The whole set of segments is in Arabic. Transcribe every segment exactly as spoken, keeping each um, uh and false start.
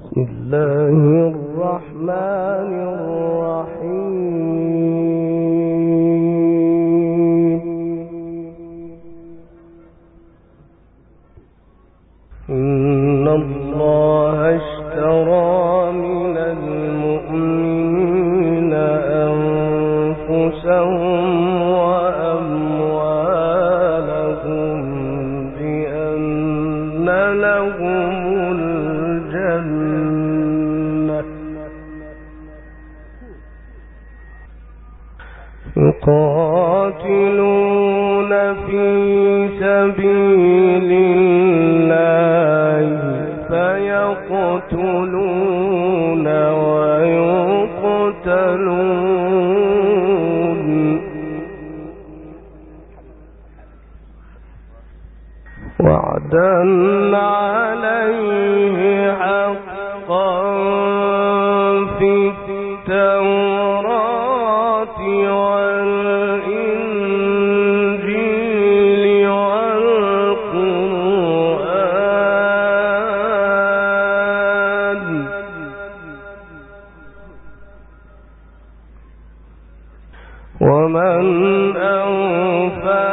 بسم الله الرحمن الرحيم. إن الله اشترى من المؤمنين أنفسهم وأموالهم بأن لهم يقاتلون في سبيل الله فيقتلون ويقتلون وعدا عليه حقا في التوراة والإنجيل والقرآن ومن أوفى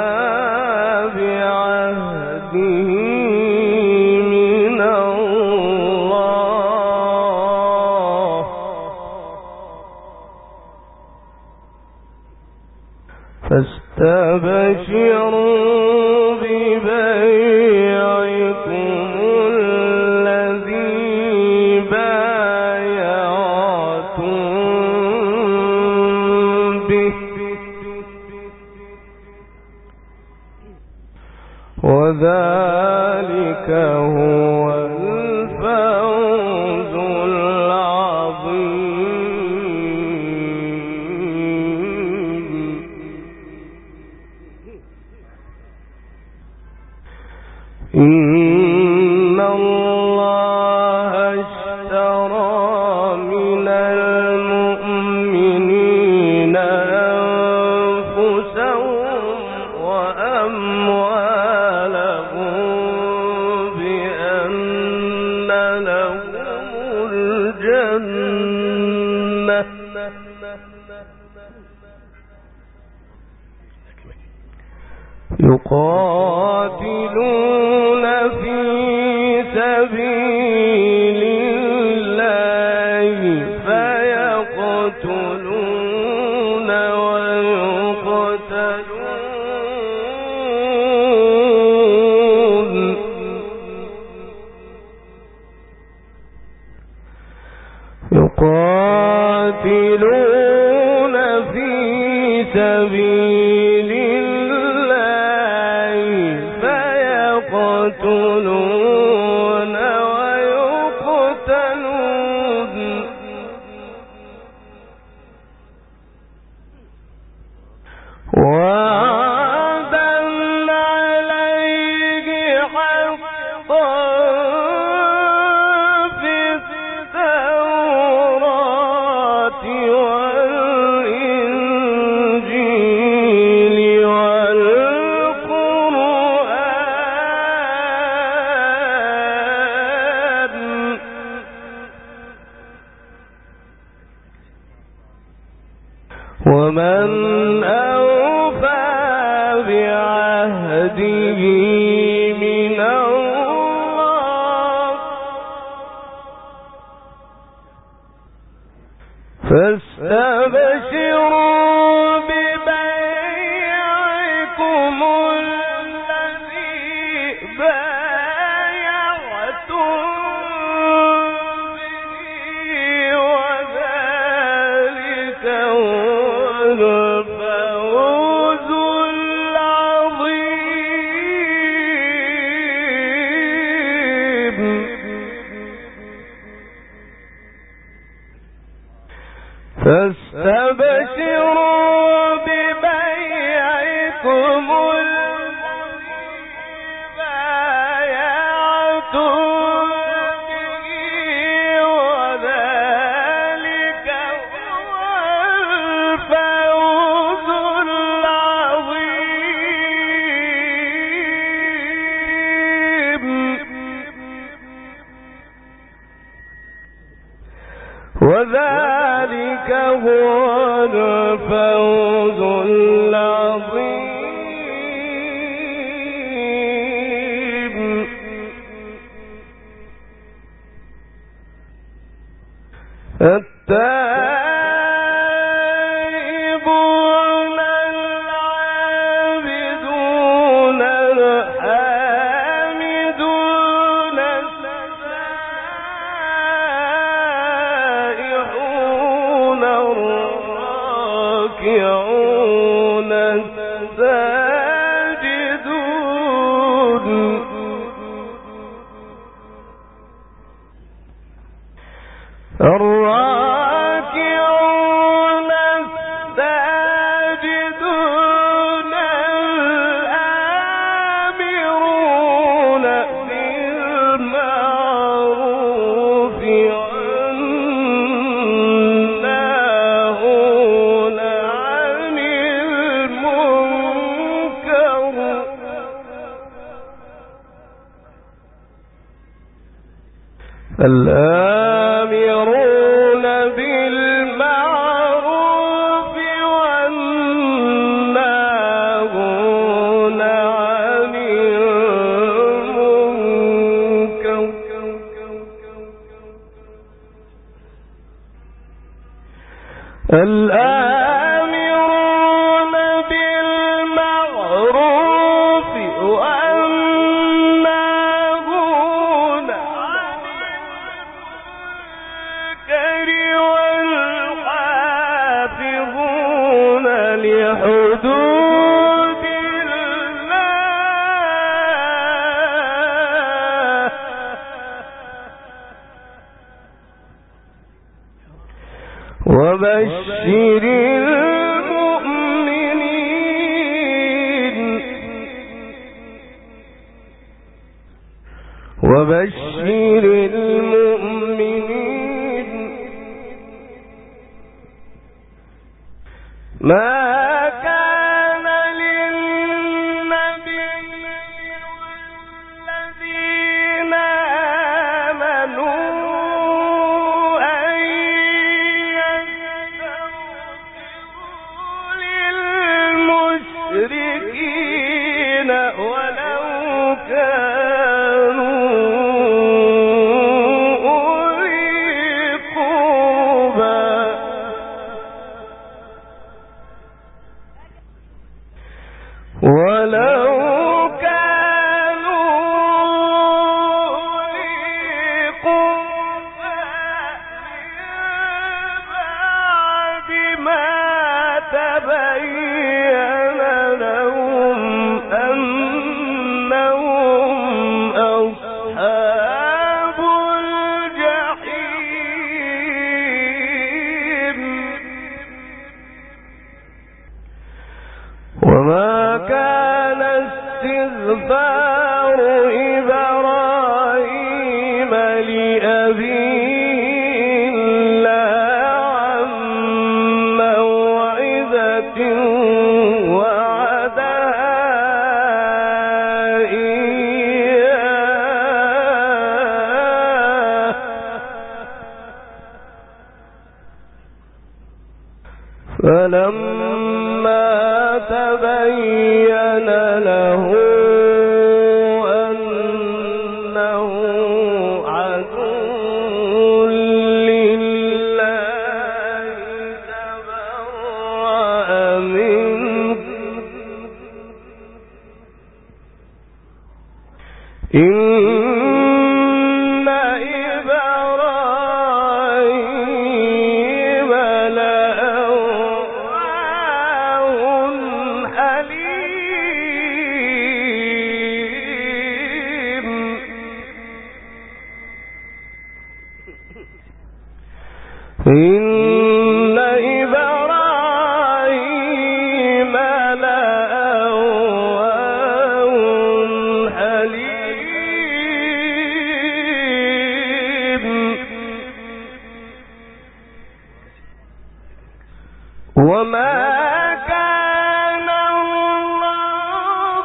بعهده من الله فاستبشروا ببيعكم الذي بايعتم به وذلك هو الفوز العظيم. إن الله اشترى من المؤمنين أنفسهم وأموالهم بأن لهم الجنة يقاتلون في سبيل الله فيقتلون ويقتلون يقاتلون في سبيل الله فيقتلون ويقتلون وعدا عليه حقا في التوراة والإنجيل والقرآن ومن أوفى بعهده من الله فاستبشروا ببيعكم الذي بايعتم به وذلك هو الفوز العظيم. فاستبشروا ببيعكم الذي بايعتم به وذلك هو الفوز العظيم. وذلك هو الفوز العظيم. التائبون العابدون الحامدون السائحون الراكعون الساجدون الراكعون الساجدون الآمرون بالمعروف والناهون عن المنكر الآمرون بالمعروف والناهون عن المنكر الآمرون بالمعروف والناهون عن المنكر والحافظون لحدود الله وبشر المؤمنين وبشر المؤمنين ما كان للنبي والذين آمنوا أن يستغفروا للمشركين ولو كانوا أولي قربى ولو كانوا أولي قربى من بعد ما تبين لهم أنهم أصحاب الجحيم وما كان استغفار إبراهيم لأبيه إلا عن موعظة وعدها إياه فلما تبين له أنه عدو لله تبرأ منه إن إبراهيم لأواه حليم إن إبراهيم لأواه حليم وما كان الله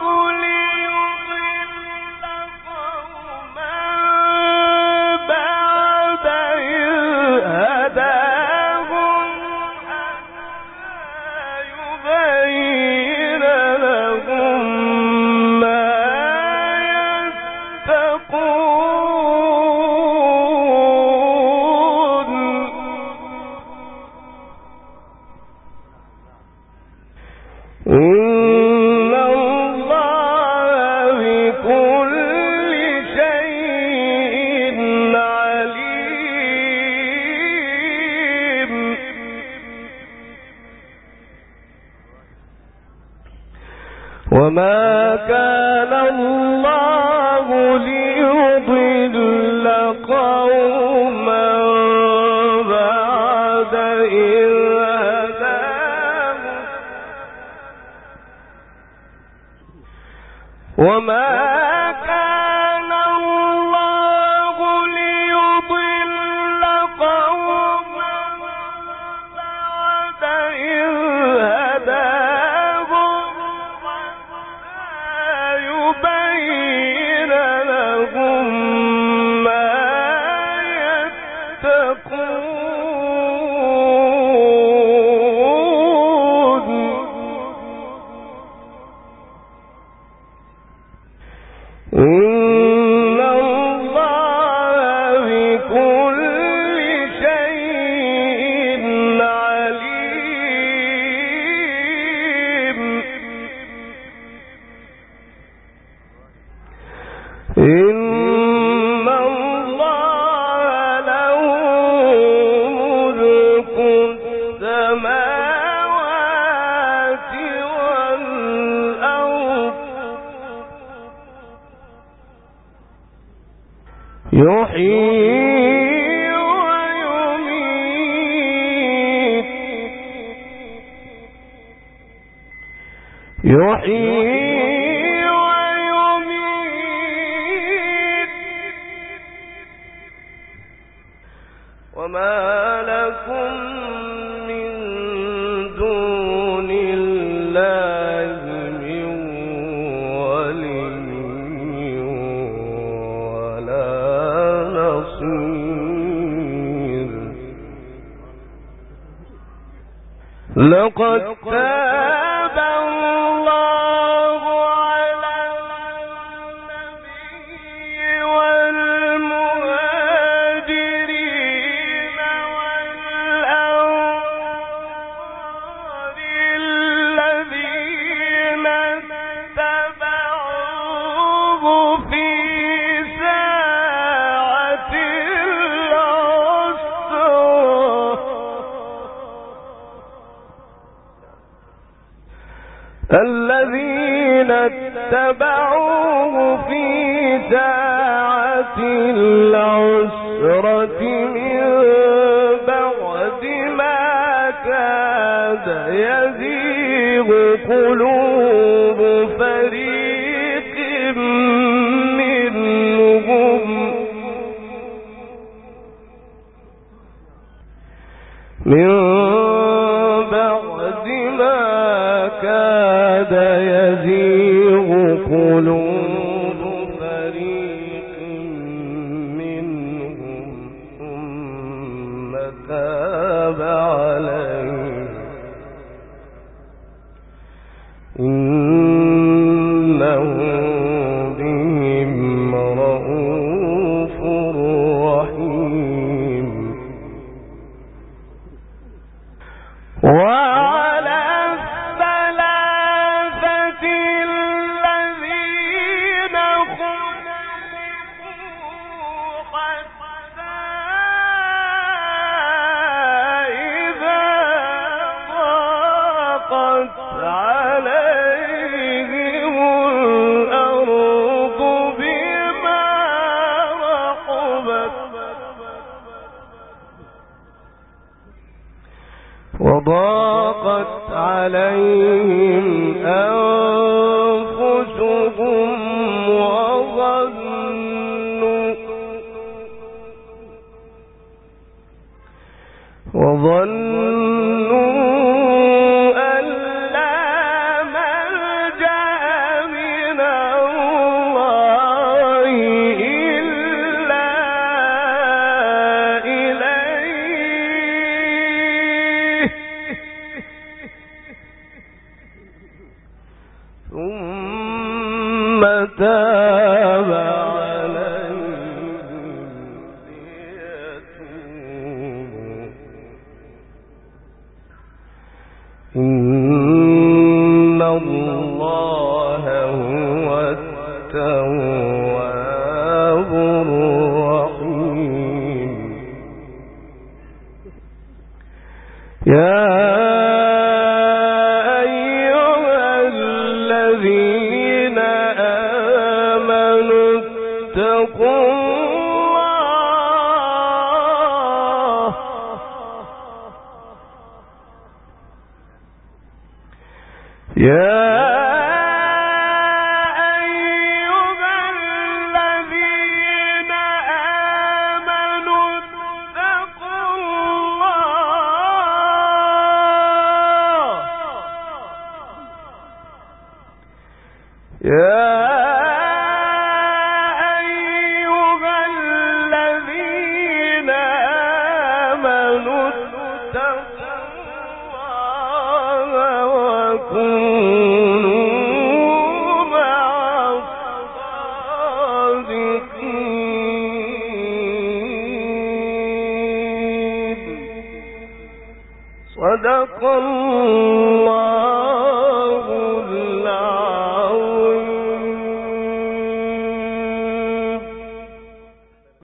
ليضل قوما بعد إذ هداهم وما كان الله ليضل قوما بعد إذ هداهم وما كان الله ليضل قوما بعد إذ هداهم يبين لهم ما يتقون إن الله بكل شيء عليم إن الله له ملك السماوات والأرض يحيي ويميت يحيي ويميت وما لكم من دون الله من ولي ولا نصير لقد تاب الله على النبي والمهاجرين والأنصار الذين اتبعوه في ساعة الذين اتبعوه في ساعة العسرة من بعد ما كاد يزيغ قلوب فريق منهم من بعد ما كاد يزيغ قلوب فريق منهم ثم تاب عليهم إنه بهم رءوف رحيم وعلى الثلاثة الذين خلفوا حتى إذا ضاقت عليهم الأرض بما رحبت وضاقت عليهم أنفسهم وظنوا وظنوا أن لا ملجأ من الله إلا إليه ثم تاب عليهم ليتوبوا إن الله هو التواب الرحيم يا أيها الذين صدق الله